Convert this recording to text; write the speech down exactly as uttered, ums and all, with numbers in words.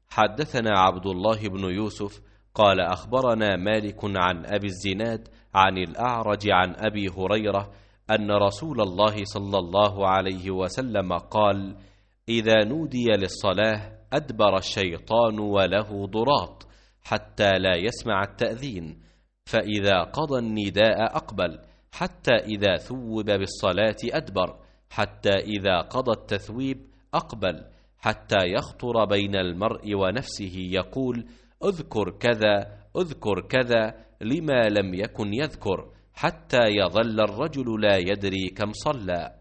حدثنا عبد الله بن يوسف قال أخبرنا مالك عن أبي الزناد عن الأعرج عن أبي هريرة أن رسول الله صلى الله عليه وسلم قال: إذا نودي للصلاة أدبر الشيطان وله ضراط حتى لا يسمع التأذين، فإذا قضى النداء أقبل، حتى إذا ثوب بالصلاة أدبر، حتى إذا قضى التثويب أقبل، حتى يخطر بين المرء ونفسه يقول: اذكر كذا اذكر كذا، لما لم يكن يذكر، حتى يظل الرجل لا يدري كم صلى.